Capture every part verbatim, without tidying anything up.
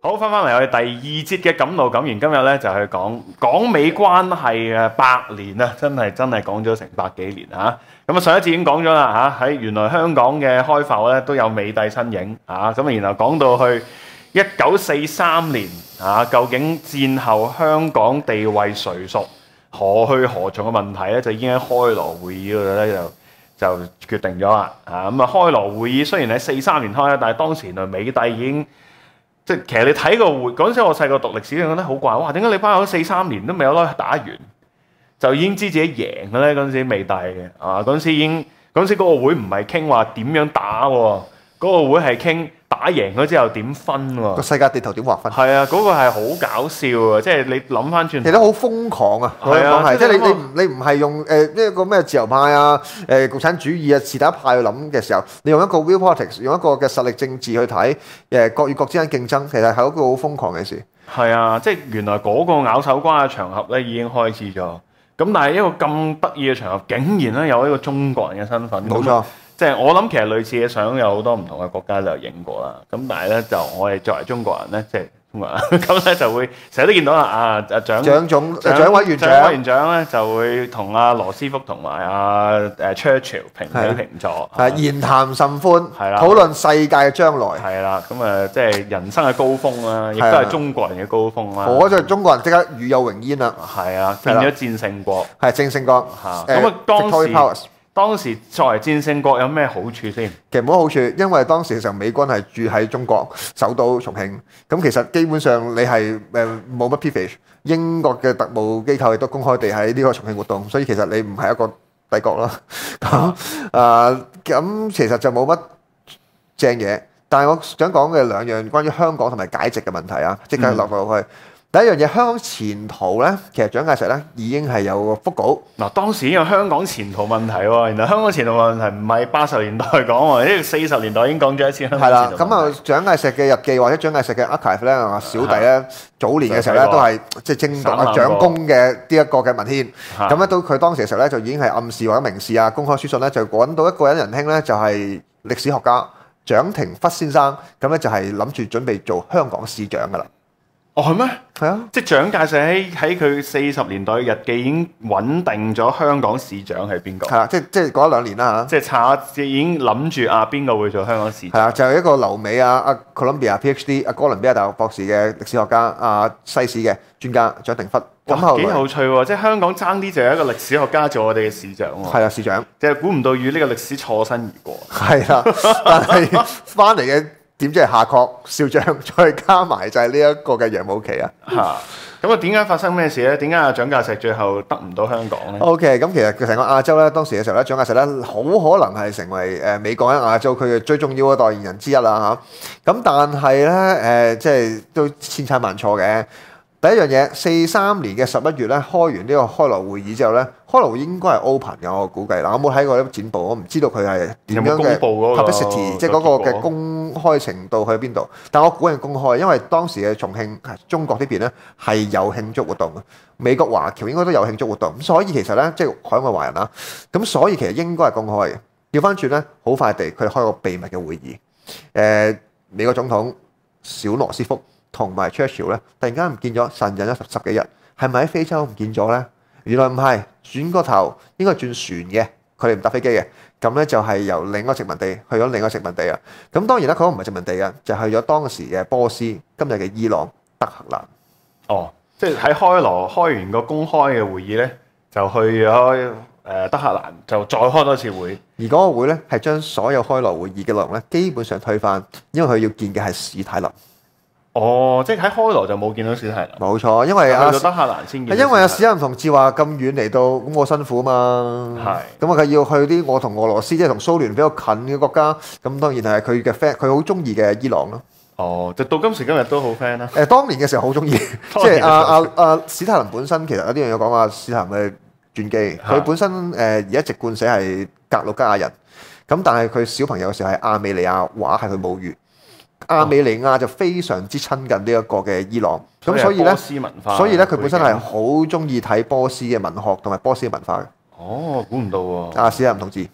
好，翻返嚟我哋第二節嘅敢怒敢言，今日咧就係講港美關係嘅百年啊，真係真係講咗成百幾年啊！咁啊上一節已經講咗啦嚇，喺原來香港嘅開埠咧都有美帝身影啊，咁啊然後講到去一九四三年啊，究竟戰後香港地位誰屬、何去何從嘅問題咧，就已經喺開羅會議嗰度咧就就決定咗啦啊！咁啊開羅會議雖然喺四三年開啦，但係當時原來美帝已經即係其實你睇個會嗰陣時，我細個讀歷史，覺得好怪，哇！點解你班友四三年都未有得打完，就已經知自己贏嘅咧？嗰陣時美帝嘅啊，嗰陣時已經嗰陣時嗰個會唔係傾話點樣打喎，嗰個會係傾打贏咗之後點分喎。 個世界地圖點劃分？ 係啊，嗰個係好搞笑啊！即係你諗翻轉， 其實好瘋狂啊！ 係啊， 係即係你你唔你唔係用誒一個咩自由派啊、誒共產主義啊、是打派去諗嘅時候，你用一個 real politics， 用一個嘅實力政治去睇誒國與國之間競爭，其實係一個好瘋狂嘅事。 係啊，即係原來嗰個咬手瓜嘅場合咧已經開始咗。咁但係一個咁得意嘅場合，竟然咧有一個中國人嘅身份。 冇錯。 即係我諗其實類似嘅相有好多唔同嘅國家都有影過啦，咁但係咧就我哋作為中國人咧，即係中國人咁咧就會成日都見到啦啊啊蔣蔣總蔣委員長蔣委員長咧就會同阿羅斯福同埋阿誒 Churchill 平起平坐， 係言談甚歡， 係啦， 討論世界嘅將來， 係啦，咁啊即係人生嘅高峰啦，亦都係中國人嘅高峰啦。 我就中國人即刻與有榮焉啦， 係啊，變咗戰勝國， 係戰勝國嚇。咁啊當時。當時作為戰勝國有咩好處先？ 其實冇好處，因為當時嘅時候美軍係住喺中國首都重慶，咁其實基本上你係誒冇乜 privilege，英國嘅特務機構亦都公開地喺呢個重慶活動，所以其實你唔係一個帝國啦。咁啊咁其實就冇乜正嘢，但係我想講嘅兩樣關於香港同埋解殖嘅問題啊，即刻落落去。第一樣嘢，香港前途咧，其實蔣介石咧已經係有個腹稿。 嗱，當時已經有香港前途問題喎，原來香港前途問題唔係八十年代講喎，呢個四十年代已經講咗一次香港前途問題。係啦， 咁啊，蔣介石嘅日記或者蔣介石嘅 archive 咧，啊小弟咧早年嘅時候咧都係即係精讀啊蔣公嘅呢一個嘅文獻。咁咧到佢當時嘅時候咧就已經係暗示或者明示啊，公開書信咧就揾到一個人仁兄咧就係歷史學家蔣廷笏先生，咁咧就係諗住準備做香港市長噶啦。 哦，係咩？ 係啊， 即係蔣介石喺喺佢四十年代嘅日記已經穩定咗香港市長係邊個？ 係啦，即係即係過一兩年啦嚇。 即係查已經諗住啊，邊個會做香港市長？ 係啊，就係一個留美啊，阿 Columbia PhD 阿哥倫比亞大學博士嘅歷史學家啊，西史嘅專家蔣廷笏。咁後來幾有趣喎！即係香港爭啲就有一個歷史學家做我哋嘅市長喎。 係啊，市長。 即係估唔到與呢個歷史錯身而過。 係啦，但係翻嚟嘅。點知係夏慤少將，再加埋就係呢一個嘅楊慕琦啊！ 嚇，咁啊點解發生咩事咧？點解阿蔣介石最後得唔到香港咧 ？OK，咁其實成個亞洲咧，當時嘅時候咧，蔣介石咧好可能係成為誒美國喺亞洲佢嘅最重要嘅代言人之一啦嚇。咁但係咧誒，即係都千差萬錯嘅。第一樣嘢，四三年嘅十一月咧，開完呢個開羅會議之後咧，開羅會應該係 open 嘅，我估計嗱，我冇睇過呢個展報，我唔知道佢係點樣嘅 publicity， 即係嗰個嘅公開程度去邊度。但我估係公開，因為當時嘅重慶中國呢邊咧係有慶祝活動嘅，美國華僑應該都有慶祝活動，咁所以其實咧即係海外華人啦，咁所以其實應該係公開嘅。調翻轉咧，好快地佢哋開個秘密嘅會議，誒、呃、美國總統小羅斯福。同埋 Churchill 咧，突然間唔見咗，神隱咗十十幾日，係咪喺非洲唔見咗咧？原來唔係，轉個頭應該轉船嘅，佢哋唔搭飛機嘅，咁咧就係由另一個殖民地去咗另一個殖民地啊。咁當然啦，佢都唔係殖民地嘅，就去咗當時嘅波斯，今日嘅伊朗德黑蘭。 哦，即係喺開羅開完個公開嘅會議咧，就去咗誒德黑蘭，就再開多次會。 而嗰個會咧係將所有開羅會議嘅內容咧，基本上推翻，因為佢要見嘅係史太林。 哦，即係喺開羅就冇見到史太林。冇錯，因為阿去到德黑蘭先見。 係因為阿史太林同志話咁遠嚟到，咁我辛苦啊嘛。係。咁啊，佢要去啲我同俄羅斯即係同蘇聯比較近嘅國家，咁當然係佢嘅 friend，佢好中意嘅伊朗咯。 哦，就到今時今日都好 friend 啦。 誒，當年嘅時候好中意，即係阿阿阿史太林本身其實有啲人有講話史太林嘅傳記，佢本身誒而家籍貫寫係格魯吉亞人，咁但係佢小朋友嘅時候係亞美尼亞話係佢母語。亞美尼亞就非常之親近呢一個嘅伊朗，咁、哦、所以咧，所以咧佢本身係好中意睇波斯嘅文學同埋波斯嘅文化嘅。 哦，估唔到喎！ 啊，史太林同志，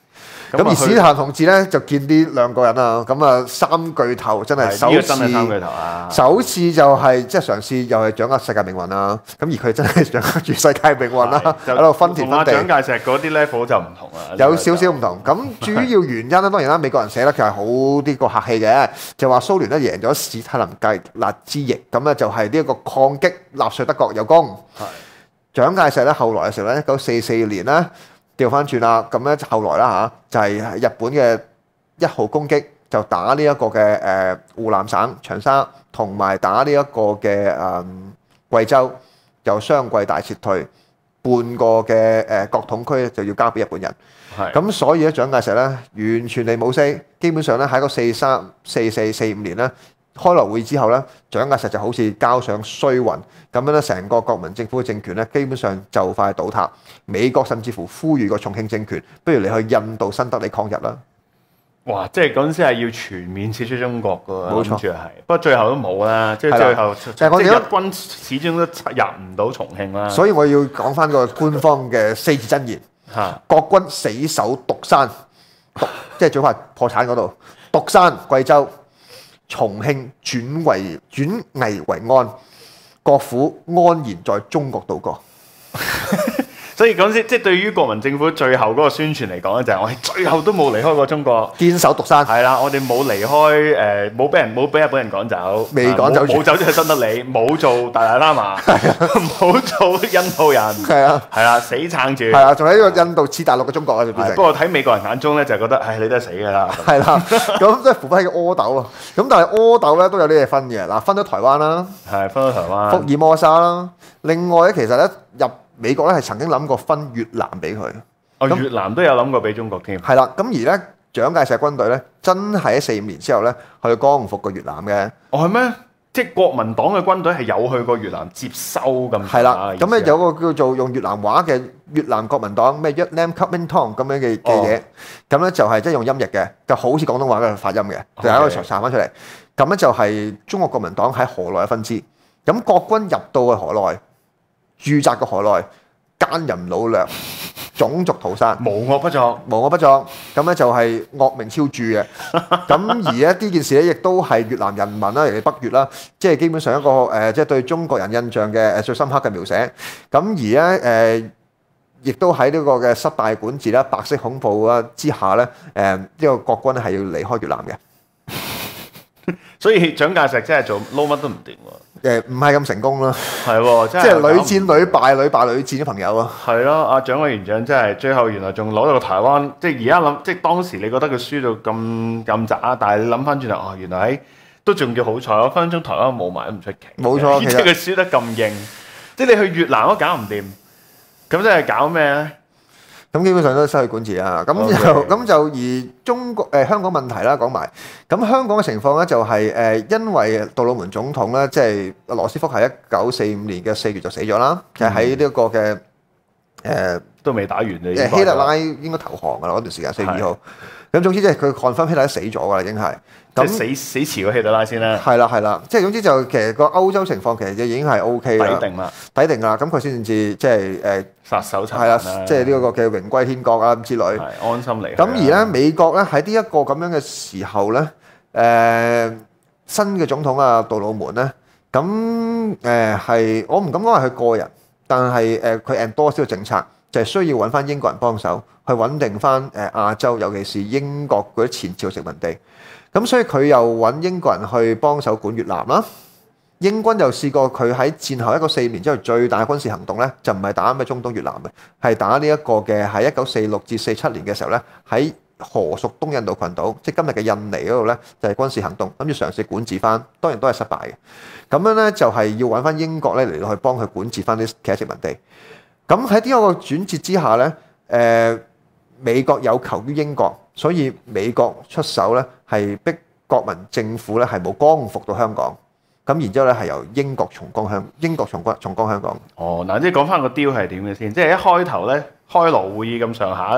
咁而史坦同志咧就見呢兩個人啊，咁啊三巨頭真係首次， 真係三巨頭啊！ 首次就係即係嘗試又係掌握世界命運啦。咁而佢真係掌握住世界命運啦，喺度分田分地。 同蔣介石嗰啲 level 就唔同啦， 有少少唔同。咁主要原因咧，當然啦，美國人寫得佢係好啲個客氣嘅，就話蘇聯咧贏咗史太林格勒之役，咁咧就係呢一個抗擊納粹德國有功。蔣介石咧後來嘅時候咧，一九四四年咧。調翻轉啦，咁咧後來啦嚇，就係、是、日本嘅一號攻擊，就打呢一個嘅誒湖南省長沙，同埋打呢一個嘅誒貴州，就雙桂大撤退，半個嘅誒國統區就要交俾日本人。係咁，所以咧蔣介石咧完全地冇死，基本上咧喺個四三、四四、四五年咧。開羅會之後咧，蔣介石就好似交上衰運咁樣咧，成個國民政府嘅政權咧，基本上就快倒塌。美國甚至乎呼籲個重慶政權，不如你去印度新德里抗日啦。 哇！即係嗰陣時係要全面撤出中國㗎， 冇錯係。不過最後都冇啦，即係最後即係日軍始終都入唔到重慶啦。 所以我要講翻個官方嘅四字真言：嚇，國軍死守獨山，即係最快破產嗰度，獨山貴州。重慶轉為轉危為安，國府安然在中國度過。 所以嗰陣時，即係對於國民政府最後嗰個宣傳嚟講咧，就係我哋最後都冇離開過中國， 堅守獨山。係啦，我哋冇離開誒，冇俾人冇俾日本人趕走， 未趕走， 冇走咗去新德里，冇做達賴喇嘛，冇做印度人，係啊，係啦，死撐住， 係啊，仲喺呢個印度次大陸嘅中國啊，就變成。 不過喺美國人眼中咧，就覺得唉，你都係死㗎啦。 係啦，咁即係扶翻起個阿斗啊。咁但係阿斗咧都有啲嘢分嘅，嗱，分咗台灣啦， 係分咗台灣， 福爾摩沙啦。另外咧，其實咧入美國咧係曾經諗過分越南俾佢， 哦，越南都有諗過俾中國添。 係啦，咁而咧蔣介石軍隊咧真係喺四五年之後咧去光復過越南嘅。 哦，係咩？即係國民黨嘅軍隊係有去過越南接收咁。 係啦，咁咧有個叫做用越南話嘅越南國民黨咩 Việt Nam Kuomintang 咁樣嘅嘅嘢，咁咧就係即係用音譯嘅，就好似廣東話嘅發音嘅，就喺度查翻出嚟。咁咧就係中國國民黨喺河內嘅分支。咁國軍入到去河內。駐紮嘅河內，奸淫擄掠，種族屠殺， 無惡不作， 無惡不作，咁咧就係惡名昭著嘅。咁而咧呢件事咧，亦都係越南人民啦，尤其北越啦，即係基本上一個誒，即係對中國人印象嘅誒最深刻嘅描寫。咁而咧誒，亦都喺呢個嘅失敗管治啦、白色恐怖啊之下咧，誒呢個國軍咧係要離開越南嘅。 所以蔣介石真係做撈乜都唔掂喎。 誒唔係咁成功咯。 係喎，即係屢戰屢敗、屢敗屢戰嘅朋友啊。 係咯，阿蔣委員長真係最後原來仲攞到個台灣，即係而家諗，即係當時你覺得佢輸到咁咁渣，但係你諗翻轉頭，哦原來喺都仲叫好彩，我分分鐘台灣冇埋都唔出奇。 冇錯， 即係佢輸得咁硬，即係你去越南都搞唔掂，咁即係搞咩咧？ 咁基本上都失去管治啦，咁就咁就而中國誒、呃、香港問題啦講埋，咁香港嘅情況咧就係、是、誒、呃、因為杜魯門總統咧，即係羅斯福係一九四五年嘅四月就死咗啦，就喺呢一個嘅誒、呃、 都未打完嘅， 誒希特拉應該投降噶啦嗰段時間四月二號，咁總之即係佢 confirm 希特拉死咗噶啦已經係。 即係死死遲過希特拉先啦。 係啦係啦，即係總之就其實個歐洲情況其實已經係 O K 啦， 抵定啦， 抵定啦，咁佢先至即係誒殺手層係啦，即係呢個嘅榮歸天國啊咁之類， 安心嚟。 咁而咧美國咧喺呢一個咁樣嘅時候咧，誒、呃、新嘅總統啊杜魯門咧，咁誒係我唔敢講係佢個人，但係誒佢 endorse 呢個政策就係、是、需要揾翻英國人幫手去穩定翻誒亞洲，尤其是英國嗰啲前朝殖民地。咁所以佢又揾英國人去幫手管越南啦。英軍又試過佢喺戰後一九四五年之後最大嘅軍事行動咧，就唔係打咩中東越南嘅，係打呢一個嘅喺一九四六至四七年嘅時候咧，喺荷屬東印度群島，即係今日嘅印尼嗰度咧，就係軍事行動，諗住嘗試管治翻，當然都係失敗嘅。咁樣咧就係要揾翻英國咧嚟到去幫佢管治翻啲其他殖民地。咁喺呢一個轉折之下咧，誒美國有求於英國，所以美國出手咧係逼國民政府咧係冇光復到香港。咁然之後咧係由英國重光香，英國重光重光香港。 哦，嗱，即係講翻個 deal 係點嘅先，即係一開頭咧開羅會議咁上下咧，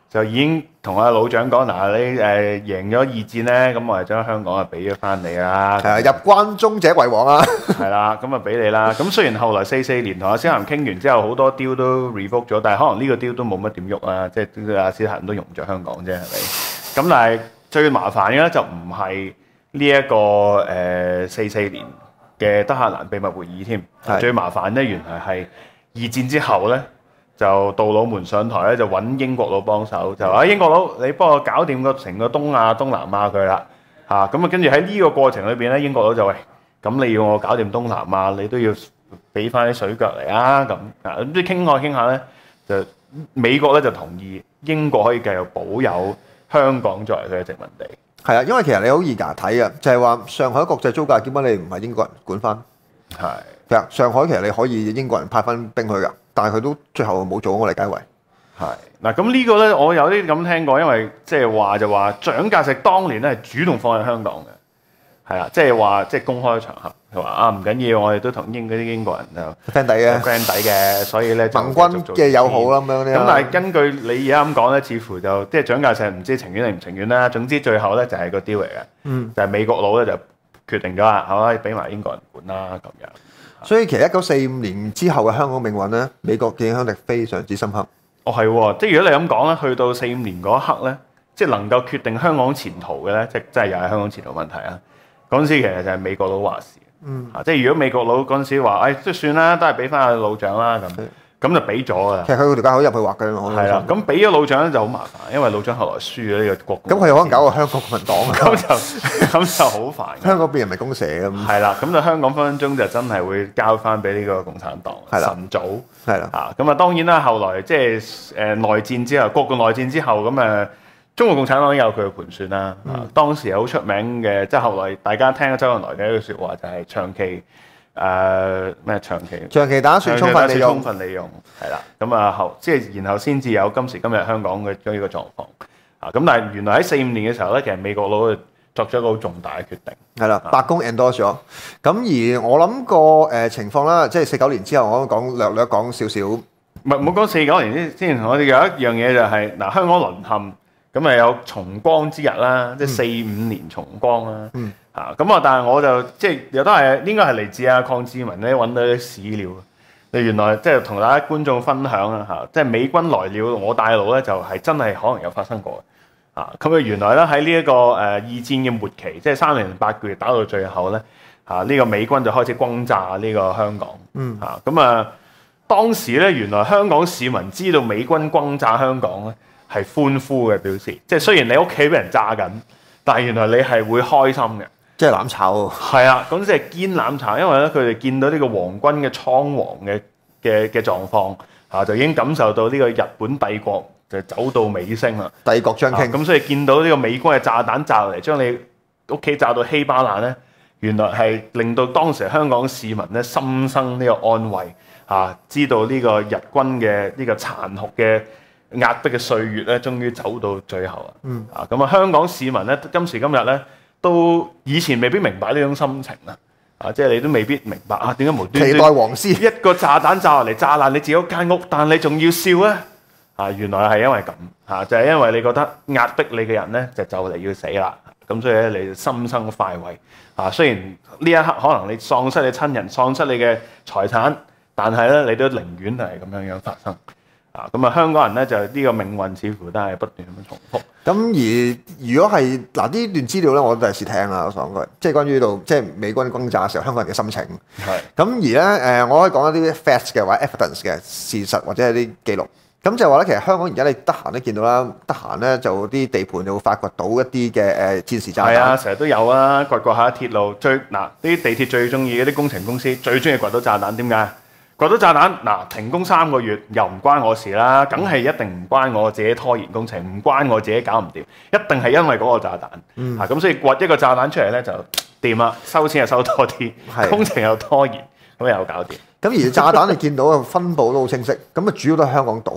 就已經同阿老蔣講嗱，你誒、呃、贏咗二戰咧，咁我係將香港啊俾咗翻你啦。 係啊，入關終者為王啊！ 係啦，咁啊俾你啦。咁雖然後來四四年同阿斯坦傾完之後，好多 deal 都 revoke 咗，但係可能呢個 deal 都冇乜點喐啦，即係阿斯坦都用唔着香港啫，係咪？咁但係最麻煩嘅咧就唔係呢一個誒四四年嘅德黑蘭秘密會議添，最麻煩咧原來係二戰之後咧。就杜魯門上台咧，就揾英國佬幫手，就話英國佬你幫我搞掂個成個東亞、東南亞佢啦嚇。咁啊，跟住喺呢個過程裏邊咧，英國佬就喂，咁你要我搞掂東南亞，你都要俾翻啲水腳嚟啊咁啊。咁即係傾下傾下咧，就美國咧就同意英國可以繼續保有香港作為佢嘅殖民地。係啊，因為其實你好易㗎睇啊，就係話上海國際租界，點解你唔係英國人管翻？ 係其實上海其實你可以英國人派翻兵去㗎。但係佢都最後冇做，我理解為係嗱，咁呢個咧，我有啲咁聽過，因為即係話就話蔣介石當年咧係主動放喺香港嘅，係啊，即係話即係公開場合，佢話啊唔緊要，我哋都同英嗰啲英國人就 friend 底嘅 friend 底嘅，所以咧盟軍嘅友好啦咁樣啲。 咁但係根據你而家咁講咧，似乎就即係蔣介石唔知情願定唔情願啦。總之最後咧就係個 deal 嚟嘅，嗯，就係美國佬咧就決定咗啦，係咪俾埋英國人管啦咁樣。 所以其實一九四五年之後嘅香港命運咧，美國嘅影響力非常之深刻。 哦係喎，即係如果你咁講咧，去到四五年嗰一刻咧，即係能夠決定香港前途嘅咧，即係真係又係香港前途問題啊！嗰陣時其實就係美國佬話事，嗯，啊，即係如果美國佬嗰陣時話，誒、哎，即係算啦，都係俾翻阿老蔣啦咁。咁就俾咗㗎啦。其實佢條街口入去畫嘅，我係啦。咁俾咗老蔣咧就好麻煩，因為老蔣後來輸咗呢個國共。 咁佢可能搞個香港國民黨啊。 咁就咁就好煩。 香港變人民公社咁。 係啦，咁就香港分分鐘就真係會交翻俾呢個共產黨。 係啦。 晨早。 係啦。 啊，咁啊當然啦，後來即係誒內戰之後，國共內戰之後，咁誒中國共產黨有佢嘅盤算啦。嗯。啊，當時好出名嘅，即係後來大家聽咗周恩來嘅一句説話，就係長期。誒咩、呃、長期長期打算充分利用， 充分利用係啦，咁啊後即係然後先至有今時今日香港嘅呢個狀況啊！咁但係原來喺四五年嘅時候咧，其實美國佬作咗一個好重大嘅決定， 係啦，白宮 endorse 咗。咁而我諗個誒情況啦，即係四九年之後，我講略略講少少。唔係唔好講四九年之前，我哋有一樣嘢就係、是、嗱香港淪陷，咁啊有重光之日啦，即係四五年重光啦。嗯啊，咁啊，但係我就即係又都係應該係嚟自阿鄺志文咧揾到啲史料，你原來即係同大家觀眾分享啊嚇，即係美軍來了，我帶路咧就係、是、真係可能有發生過啊。咁啊原來咧喺呢一個誒、呃、二戰嘅末期，即係三年零八個月打到最後咧嚇，呢、啊這個美軍就開始轟炸呢個香港。嗯嚇，咁啊當時咧原來香港市民知道美軍轟炸香港咧係歡呼嘅表示，即係雖然你屋企俾人炸緊，但係原來你係會開心嘅。 即係攬炒喎， 係啊，嗰陣時係堅攬炒，因為咧佢哋見到呢個皇軍嘅倉皇嘅嘅嘅狀況嚇，就已經感受到呢個日本帝國就走到尾聲啦。 帝國將傾， 咁、啊、所以見到呢個美軍嘅炸彈炸落嚟，將你屋企炸到稀巴爛咧，原來係令到當時香港市民咧心生呢個安慰嚇、啊，知道呢個日軍嘅呢個殘酷嘅壓迫嘅歲月咧，終於走到最後啊！嗯啊，咁啊香港市民咧今時今日咧。都以前未必明白呢種心情啦，啊，即係你都未必明白啊，點解無端端期待黃絲一個炸彈炸落嚟炸爛你自己間屋，但你仲要笑咧？啊，原來係因為咁嚇，就係、是、因為你覺得壓迫你嘅人咧就就嚟要死啦，咁所以咧你心生快慰啊。雖然呢一刻可能你喪失你親人、喪失你嘅財產，但係咧你都寧願係咁樣樣發生。啊，咁啊，香港人咧就呢個命運似乎都係不斷咁樣重複。 咁而如果係嗱呢段資料咧，我都第一次聽啦，我講句，即係關於呢度即係美軍轟炸嘅時候，香港人嘅心情。係。咁而咧誒、呃，我可以講一啲 facts 嘅或者 evidence 嘅事實或者係啲記錄。咁就係話咧，其實香港而家你得閒都見到啦，得閒咧就啲地盤就會發掘到一啲嘅誒戰時炸彈。係啊，成日都有啊，掘掘下鐵路最嗱啲地鐵最中意嗰啲工程公司最中意掘到炸彈，點解？掘到炸彈嗱，停工三個月又唔關我事啦，梗係一定唔關我自己拖延工程，唔關我自己搞唔掂，一定係因為嗰個炸彈。嗯、啊，咁所以掘一個炸彈出嚟咧就掂啦，收錢又收多啲，的工程又拖延，咁又搞掂。咁而炸彈你見到嘅分佈都好清晰，咁啊主要都係香港島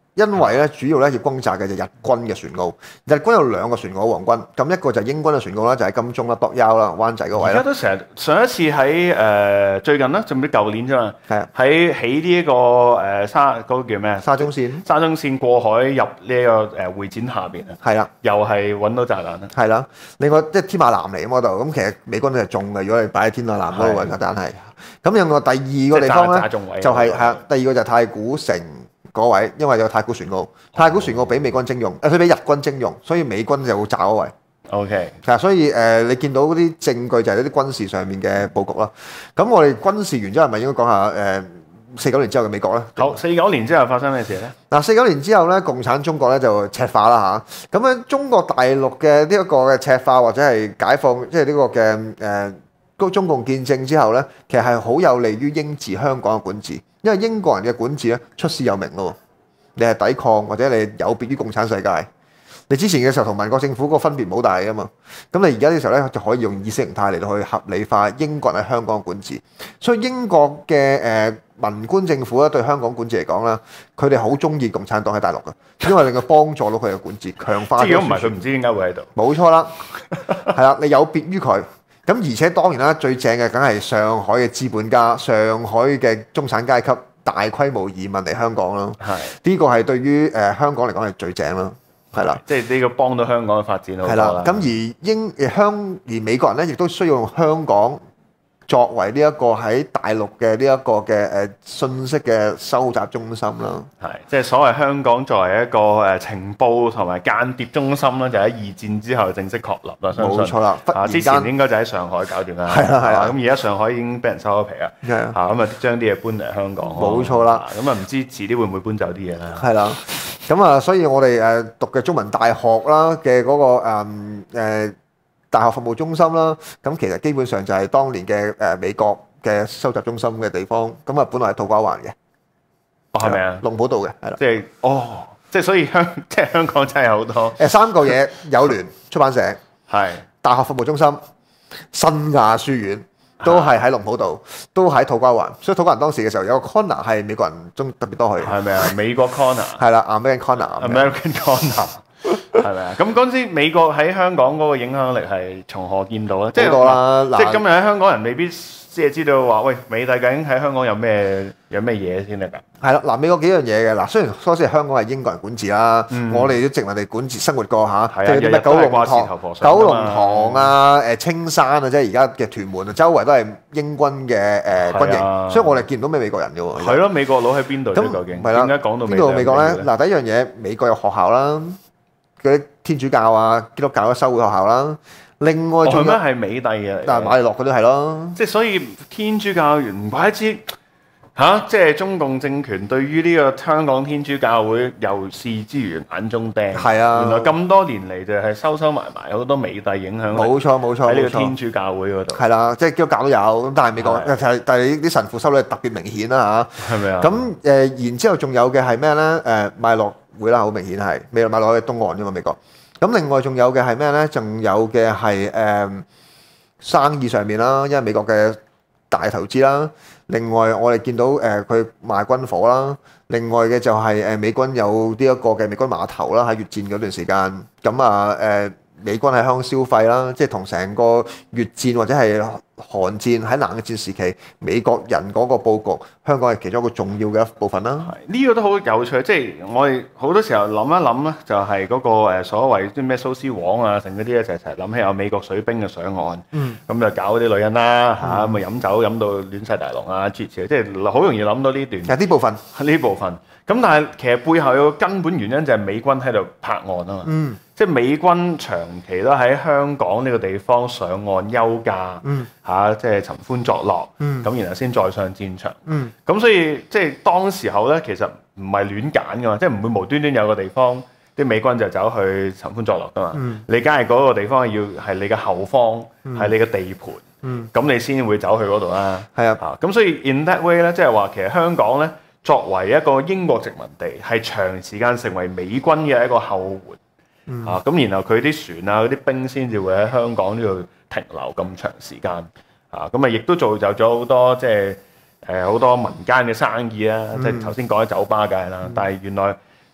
因為咧主要咧要轟炸嘅就日軍嘅船澳，日軍有兩個船澳皇軍，咁一個就係英軍嘅船澳啦，就喺金鐘啦、北優啦、灣仔嗰位啦。 而家都成日上一次喺誒、呃、最近啦，仲唔知舊年啫嘛， 係啊， 喺起呢一個誒、呃、沙嗰、嗰個叫咩啊？ 沙中線。 沙中線過海入呢、呢個誒、呃、會展下邊啊， 係啦， 又係揾到炸彈啦。 係啦。另外即係天馬南嚟嗰度，咁其實美軍都係中嘅，如果你擺喺天馬南嗰度嘅炸彈係。咁另外第二個地方咧，就係係啊，第二個就係太古城嗰位，因為有太古船澳，太古船澳俾美軍徵用，誒佢俾日軍徵用，所以美軍就會炸嗰位。 OK， 係啊，所以誒、呃、你見到嗰啲證據就係一啲軍事上面嘅佈局啦。咁我哋軍事完之後，係咪應該講下誒四九年之後嘅美國咧？ 好，四九年之後發生咩事咧？ 嗱，四九年之後咧，共產中國咧就赤化啦嚇。咁樣中國大陸嘅呢一個嘅赤化或者係解放，即係呢個嘅誒。呃中共建政之後咧，其實係好有利於英治香港嘅管治，因為英國人嘅管治咧出師有名咯。你係抵抗或者你有別於共產世界。你之前嘅時候同民國政府個分別冇大㗎嘛，咁你而家嘅時候咧就可以用意識形態嚟到去合理化英國喺香港嘅管治。所以英國嘅誒文官政府咧對香港管治嚟講咧，佢哋好中意共產黨喺大陸嘅，因為令佢幫助到佢嘅管治，強化。 即係如果唔係，佢唔知點解會喺度。 冇錯啦，係啦，你有別於佢。咁而且當然啦，最正嘅梗係上海嘅資本家、上海嘅中產階級大規模移民嚟香港啦。係呢個係對於誒、呃、香港嚟講係最正啦。係啦， 即係呢個幫到香港嘅發展好多啦。 係啦，咁而英誒香而美國人咧，亦都需要用香港作為呢一個喺大陸嘅呢一個嘅誒信息嘅收集中心啦。 係，即係所謂香港作為一個誒情報同埋間諜中心啦，就喺二戰之後正式確立啦。相信冇錯啦， 啊之前應該就喺上海搞掂啦。 係啦係啦， 咁而家上海已經俾人收咗皮啦。 係啊， 嚇咁啊將啲嘢搬嚟香港。 冇錯啦。 咁啊唔知遲啲會唔會搬走啲嘢啦？ 係啦。咁啊，所以我哋誒讀嘅中文大學啦嘅嗰個誒、嗯呃、大學服務中心啦，咁其實基本上就係當年嘅誒美國嘅收集中心嘅地方，咁啊本來係土瓜灣嘅， 哦係咪啊？ 龍寶道嘅，係啦， 即係哦，即係所以香即係香港真係好多誒三個嘢，友聯出版社係大學服務中心、新亞書院。都係喺龍寶道，都喺土瓜灣，所以土瓜灣當時嘅時候有個 corner 係美國人中特別多去， 係咪啊？美國 corner 係啦，American corner，American corner 係咪啊？咁嗰陣時美國喺香港嗰個影響力係從何見到咧？即係多啦， 即係今日喺香港人未必即係知道話，喂，美帝究竟喺香港有咩有咩嘢先得㗎？ 係啦，嗱，美國幾樣嘢嘅，嗱，雖然初時香港係英國人管治啦， 嗯、 我哋都殖民地管治生活過嚇， 即係啲咩九龍塘、九龍塘啊、誒青山啊，即係而家嘅屯門啊，周圍都係英軍嘅誒軍營，所以我哋見唔到咩美國人嘅喎。 係咯，美國佬喺邊度咧？究竟點解講到邊度美國咧？嗱，第一樣嘢，美國有學校啦，嗰啲天主教啊、基督教嘅修會學校啦。另外仲有係美帝嘅， 嗱馬利諾嗰啲係咯。 即係所以天主教唔怪之嚇，即係中共政權對於呢個香港天主教會又視之如眼中釘。係啊，原來咁多年嚟就係收收埋埋好多美帝影響。冇錯冇錯，喺呢個天主教會嗰度。係啦，即係基督教都有，咁但係美國，但係但係啲神父收率特別明顯啦嚇。係咪啊？咁誒，然之後仲有嘅係咩咧？誒馬利諾會啦，好明顯係，美馬利諾喺東岸啫嘛，美國。咁另外仲有嘅係咩咧？仲有嘅係誒生意上面啦，因為美國嘅大投資啦。另外我哋見到誒佢賣軍火啦。另外嘅就係誒美軍有呢一個嘅美軍碼頭啦，喺越戰嗰段時間。咁啊誒美軍喺香港消費啦，即係同成個越戰或者係韓戰喺冷戰時期美國人嗰個佈局，香港係其中一個重要嘅一部分啦。呢、這個都好有趣，即係我哋好多時候諗一諗咧，就係嗰個誒所謂啲咩蘇絲黃啊，成嗰啲咧，就係成日諗起有美國水兵嘅上岸，嗯，咁就搞啲女人啦嚇，咁啊飲酒飲到亂晒大龍啊，諸如此類，即係好容易諗到呢段。係呢部分，呢部分。咁但係其實背後有個根本原因就係美軍喺度拍岸啊嘛，嗯，即係美軍長期都喺香港呢個地方上岸休假，嗯，嚇、啊，即係尋歡作樂，嗯，咁然後先再上戰場，嗯，咁所以即係當時候咧，其實唔係亂揀噶嘛，即係唔會無端端有個地方啲美軍就走去尋歡作樂噶嘛，嗯，你梗係嗰個地方要係你嘅後方，係、嗯、你嘅地盤，嗯，咁你先會走去嗰度啦，係啊，咁、啊、所以 in that way 咧，即係話其實香港咧。作為一個英國殖民地，係長時間成為美軍嘅一個後援，嗯、啊咁，然後佢啲船啊、嗰啲兵先至會喺香港呢度停留咁長時間，啊咁啊，亦都造就咗好多即係誒好多民間嘅生意啦，嗯、即係頭先講喺酒吧界啦，嗯、但係原來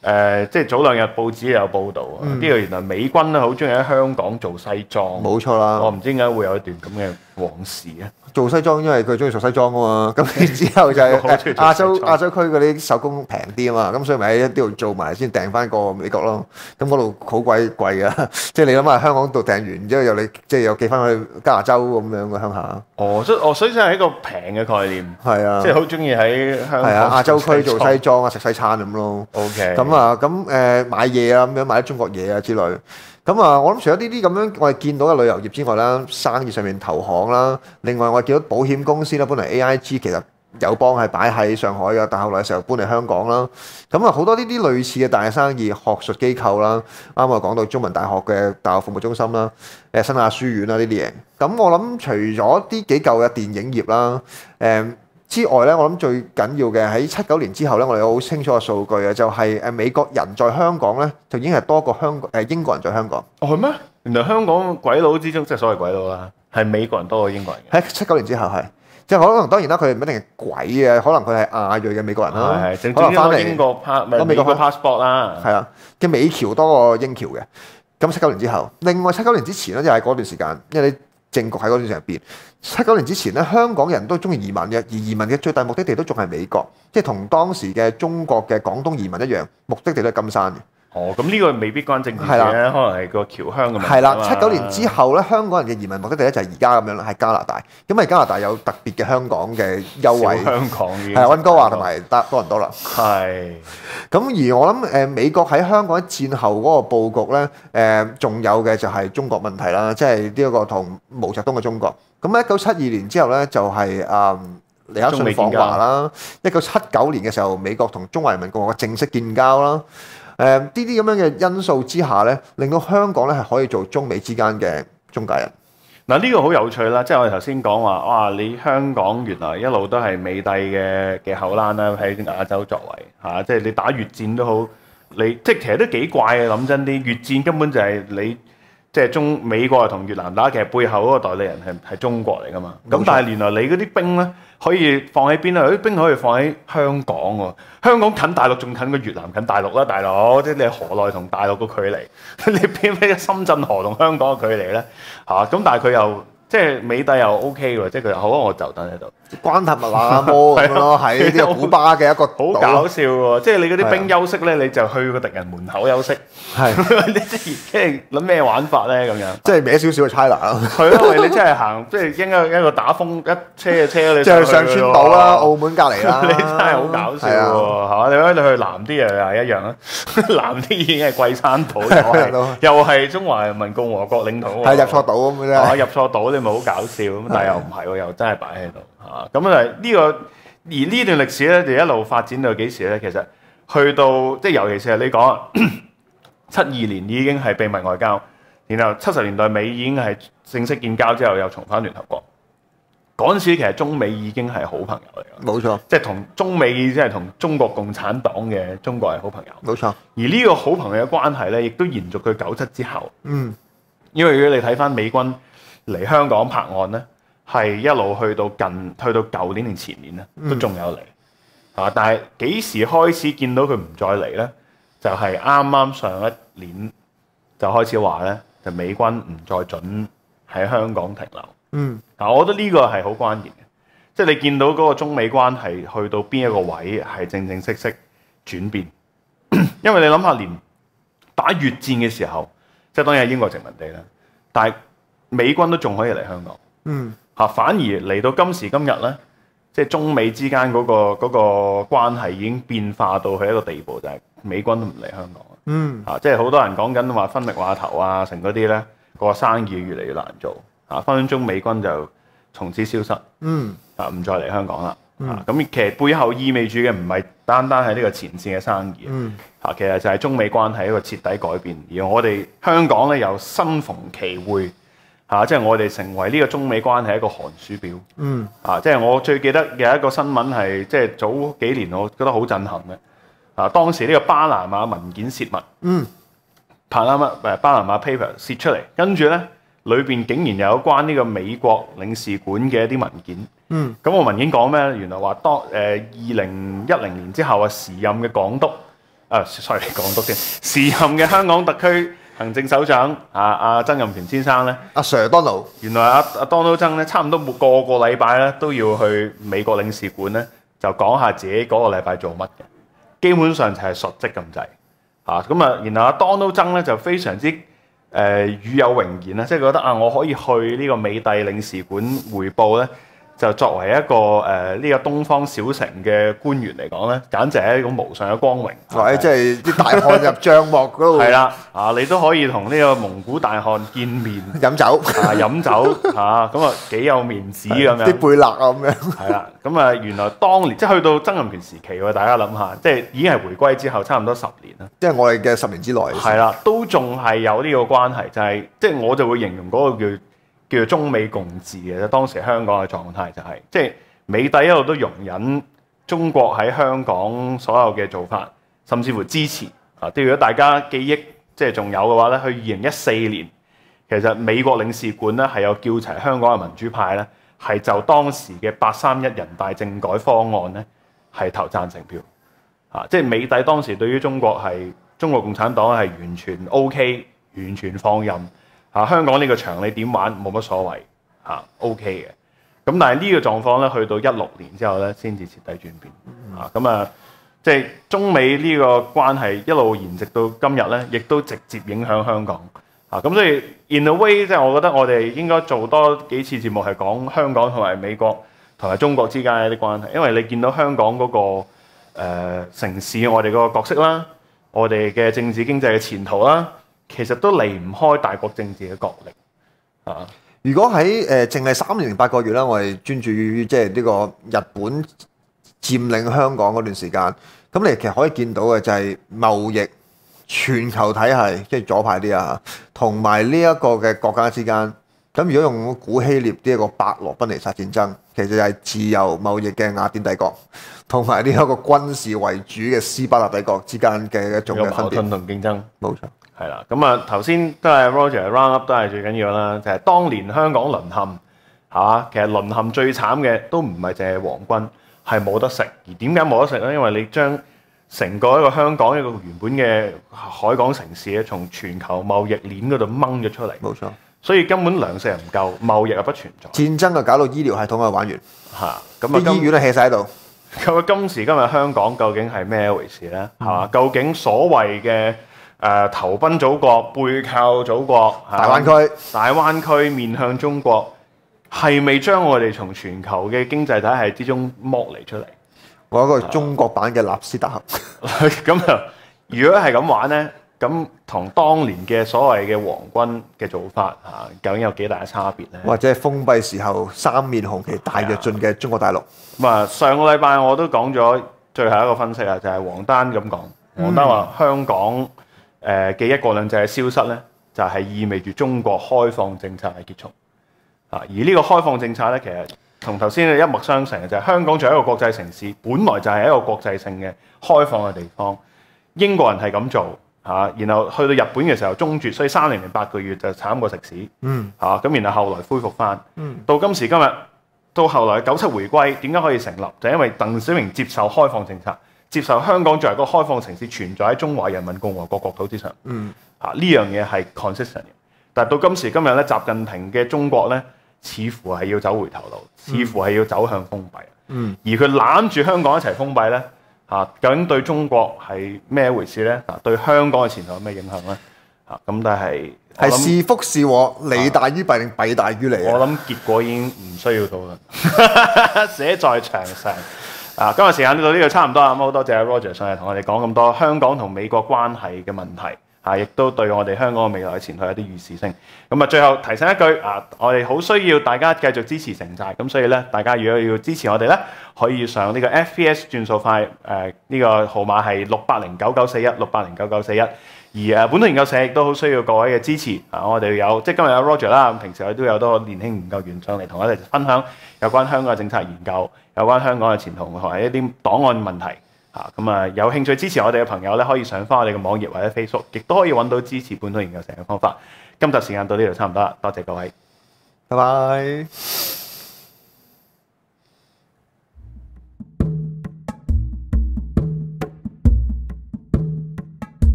誒，即係早兩日報紙有報導啊，呢個原來美軍咧好中意喺香港做西裝。 冇錯啦。 我唔知點解會有一段咁嘅往事啊！ 做西裝，因為佢中意做西裝啊嘛。咁然之後就係誒亞洲亞洲區嗰啲手工平啲啊嘛，咁所以咪喺呢度做埋先訂翻過美國咯。咁嗰度好鬼貴噶，即係你諗下香港度訂完之後又你即係又寄翻去加拿大咁樣嘅鄉下。 哦，所以哦，所以真係一個平嘅概念。 係啊， 即係好中意喺香港。 係啊，亞洲區做西裝啊，食西餐咁咯。 OK。 咁啊，咁誒買嘢啊，咁樣買啲中國嘢啊之類。咁啊，我諗除咗呢啲咁樣我哋見到嘅旅遊業之外啦，生意上面投行啦，另外我哋見到保險公司啦，本嚟 A I G 其實友邦係擺喺上海嘅，但後來嘅時候搬嚟香港啦。咁啊，好多呢啲類似嘅大生意、學術機構啦，啱啱講到中文大學嘅大學服務中心啦，誒新亞書院啦呢啲嘢。咁我諗除咗啲幾舊嘅電影業啦，誒之外咧，我諗最緊要嘅喺七九年之後咧，我哋有好清楚嘅數據啊，就係誒美國人在香港咧，就已經係多過香港誒英國人在香港。 哦，係咩？原來香港鬼佬之中，即係所謂鬼佬啦，係美國人多過英國人嘅。 喺七九年之後係，即係可能當然啦，佢哋唔一定係鬼嘅，可能佢係亞裔嘅美國人啦， 係係， 可能翻嚟英國 pass 咪美國 passport 啦， 係啊嘅美僑多過英僑嘅。咁七九年之後，另外七九年之前咧，就係嗰段時間，因為你政局喺嗰段時間入邊。七九年之前咧，香港人都中意移民嘅，而移民嘅最大目的地都仲係美國，即係同當時嘅中國嘅廣東移民一樣，目的地都係金山嘅。 哦，咁呢個未必關政治嘅，可能係個僑鄉嘅問題。 係啦，七九年之後咧，香港人嘅移民目的地咧就係而家咁樣啦，係加拿大。因為加拿大有特別嘅香港嘅優惠， 香港嘅係溫哥華同埋多倫多啦。 係。 咁而我諗誒美國喺香港戰後嗰個佈局咧，誒仲有嘅就係中國問題啦，即係呢一個同毛澤東嘅中國。咁一九七二年之後咧，就係誒尼克遜訪華啦。一九七九年嘅時候，美國同中華人民共和國正式建交啦。誒呢啲咁樣嘅因素之下咧，令到香港咧係可以做中美之間嘅中介人。 嗱呢個好有趣啦，即係我哋頭先講話，哇！你香港原來一路都係美帝嘅嘅後欄啦，喺亞洲作為嚇、啊，即係你打越戰都好，你即係其實都幾怪嘅。諗真啲，越戰根本就係你即係中美國係同越南打，其實背後嗰個代理人係係中國嚟噶嘛。咁但係原來你嗰啲兵咧可以放喺邊啊？啲兵可以放喺香港喎。香港近大陸仲近過越南近大陸啦，大佬！即係你河內同大陸個距離，你偏偏深圳河同香港嘅距離咧嚇？咁、啊、但係佢又即係美帝又 O K 喎，即係佢好啊，我就等喺度。關塔密亞摩咁咯，喺呢個古巴嘅一個好搞笑喎！即係你嗰啲兵休息咧，你就去個敵人門口休息。係你即係諗咩玩法咧？咁樣即係歪少少嘅 China 咯。係咯，你真係行即係應該一個打風一車嘅車你。即係上川島啦，澳門隔離啦。你真係好搞笑喎，係嘛？你講你去南啲又係一樣啦，南啲已經係桂山島，又係又係中華人民共和國領土。係入錯島咁嘅啫。入錯島你咪好搞笑咁，但係又唔係喎，又真係擺喺度。啊，咁啊呢個而呢段歷史咧，就一路發展到幾時咧？其實去到即係尤其是係你講七二年已經係秘密外交，然後七十年代尾已經係正式建交之後又重返聯合國。嗰陣時其實中美已經係好朋友嚟㗎，冇錯，即係同中美即係同中國共產黨嘅中國係好朋友，冇錯。而呢個好朋友嘅關係咧，亦都延續到九七之後。嗯，因為如果你睇翻美軍嚟香港拍案咧，係一路去到近去到舊年定前年咧，都仲有嚟。啊、嗯！但係幾時開始見到佢唔再嚟咧？就係啱啱上一年就開始話咧，就美軍唔再准喺香港停留。嗯，嗱，我覺得呢個係好關鍵嘅，即係你見到嗰個中美關係去到邊一個位係正正式式轉變，因為你諗下，連打越戰嘅時候，即係當然係英國殖民地啦，但係美軍都仲可以嚟香港。嗯，嚇，反而嚟到今時今日咧，即係中美之間嗰個嗰個關係已經變化到去一個地步，就係美軍都唔嚟香港。嗯，嚇，即係好多人講緊話分力碼頭啊，成嗰啲咧，個生意越嚟越難做。啊，分分鐘美軍就從此消失，嗯，啊，唔再嚟香港啦，嗯、啊，咁其實背後意味住嘅唔係單單係呢個前線嘅生意，嗯，啊，其實就係中美關係一個徹底改變，而我哋香港咧又身逢其會，嚇、啊，即係我哋成為呢個中美關係一個寒暑表，嗯，啊，即係我最記得嘅一個新聞係，即係早幾年我覺得好震撼嘅，啊，當時呢個巴拿馬文件泄密，嗯，帕拉乜誒巴拿馬 paper 泄出嚟，跟住咧。裏邊竟然有關呢個美國領事館嘅一啲文件，嗯，咁個文件講咩？原來話當誒二零一零年之後啊，時任嘅港督啊，sorry 港督先，時任嘅香港特區行政首長啊阿曾蔭權先生咧， 阿 Sir Donald， 原來阿阿 Donald 曾咧，差唔多每個個禮拜咧都要去美國領事館咧，就講下自己嗰個禮拜做乜嘅，基本上就係述職咁滯嚇。咁啊，然後阿 Donald 曾咧就非常之誒、呃、與有榮焉啦，即係覺得啊，我可以去呢個美帝領事館彙報咧。就作為一個誒呢、呃這個東方小城嘅官員嚟講咧，簡直係一種無上嘅光榮。 或者即係啲大漢入帳幕嗰度。 係啦，啊你都可以同呢個蒙古大漢見面飲酒， 啊飲酒嚇，咁啊幾有面子咁樣。 啲貝勒啊咁樣。 係啦，咁啊原來當年即係去到曾蔭權時期喎，大家諗下，即係已經係回歸之後差唔多十年啦。 即係我哋嘅十年之內。 係啦，都仲係有呢個關係，就係、是、即係我就會形容嗰個叫。叫做中美共治嘅，當時香港嘅狀態就係、是，即係美帝一路都容忍中國喺香港所有嘅做法，甚至乎支持啊！即係如果大家記憶即係仲有嘅話咧，去二零一四年，其實美國領事館咧係有叫齊香港嘅民主派咧，係就當時嘅八三一人大政改方案咧係投贊成票啊！即係美帝當時對於中國係中國共產黨係完全 OK， 完全放任。啊！香港呢個場你點玩冇乜所謂嚇、啊、，OK 嘅。咁但係呢個狀況咧，去到一六年之後咧，先至徹底轉變。啊，咁啊，即係中美呢個關係一路延續到今日咧，亦都直接影響香港。啊，咁所以 in a way 即係我覺得我哋應該做多幾次節目係講香港同埋美國同埋中國之間嘅一啲關係，因為你見到香港嗰、那個、呃、城市，我哋嗰個角色啦，我哋嘅政治經濟嘅前途啦。其實都離唔開大國政治嘅角力啊！ 如果喺誒淨係三年零八個月啦，我哋專注於即係呢個日本佔領香港嗰段時間，咁你其實可以見到嘅就係貿易、全球體系，即係左派啲啊，同埋呢一個嘅國家之間。咁如果用古希臘呢一個伯羅奔尼撒戰爭，其實就係自由貿易嘅雅典帝國，同埋呢一個軍事為主嘅斯巴達帝國之間嘅一種嘅分別。 矛盾同競爭， 冇錯。 係啦，咁啊頭先都係 Roger round up 都係最緊要啦，就係、是、當年香港淪陷嚇，其實淪陷最慘嘅都唔係淨係皇軍，係冇得食。而點解冇得食咧？因為你將成個一個香港一個原本嘅海港城市咧，從全球貿易鏈嗰度掹咗出嚟。 冇錯。所以根本糧食又唔夠，貿易又不存在。 戰爭就搞到醫療系統又玩完嚇，咁啊醫院都起晒喺度。 咁啊今時今日香港究竟係咩一回事咧？係嘛、嗯？究竟所謂嘅誒投奔祖國、背靠祖國、 大灣區、 大灣區面向中國，係未將我哋從全球嘅經濟體系之中剝離出嚟？ 我一個中國版嘅納斯達克。 咁啊，如果係咁玩咧？咁同當年嘅所謂嘅皇軍嘅做法嚇，究竟有幾大嘅差別咧？ 或者係封閉時候三面紅旗大躍進嘅中國大陸。 咁啊，上個禮拜我都講咗最後一個分析啊，就係、是、黃丹咁講。黃丹話香港誒嘅一國兩制嘅消失咧，就係、是、意味住中國開放政策嘅結束。啊，而呢個開放政策咧，其實同頭先一脈相承嘅就係、是、香港作為一個國際城市，本來就係一個國際性嘅開放嘅地方。英國人係咁做。嚇，然後去到日本嘅時候中絕，所以三年零八個月就慘過食屎。嗯，嚇咁，然後後來恢復翻。嗯，到今時今日，到後來九七回歸，點解可以成立？就係、因為鄧小平接受開放政策，接受香港作為一個開放城市存在喺中華人民共和國國土之上。嗯，嚇呢樣嘢係 consistent 嘅。但係到今時今日咧，習近平嘅中國咧，似乎係要走回頭路，似乎係要走向封閉。嗯，而佢攬住香港一齊封閉咧。啊，究竟對中國係咩一回事咧？啊，對香港嘅前途有咩影響咧？啊，咁但係係是福是禍，利大於弊定弊大於利？ 我諗結果已經唔需要討論，寫在牆上。啊，今日時間到呢度差唔多啦，咁好多謝 Roger 上嚟同我哋講咁多香港同美國關係嘅問題。啊！亦都對我哋香港嘅未來嘅前途有啲預示性。咁啊，最後提醒一句啊，我哋好需要大家繼續支持城寨。咁所以咧，大家如果要支持我哋咧，可以上呢個 F P S 轉數快誒呢、呃這個號碼係六八零九九四一六八零九九四一。而誒本土研究社亦都好需要各位嘅支持啊！我哋有即係今日有 Roger 啦，平時我哋都有多個年輕研究員上嚟同我哋分享有關香港嘅政策研究，有關香港嘅前途同埋一啲檔案問題。啊，咁啊，有興趣支持我哋嘅朋友咧，可以上翻我哋嘅網頁或者 Facebook， 亦都可以揾到支持本土研究社嘅方法。今集時間到呢度差唔多啦，多謝各位， 拜拜。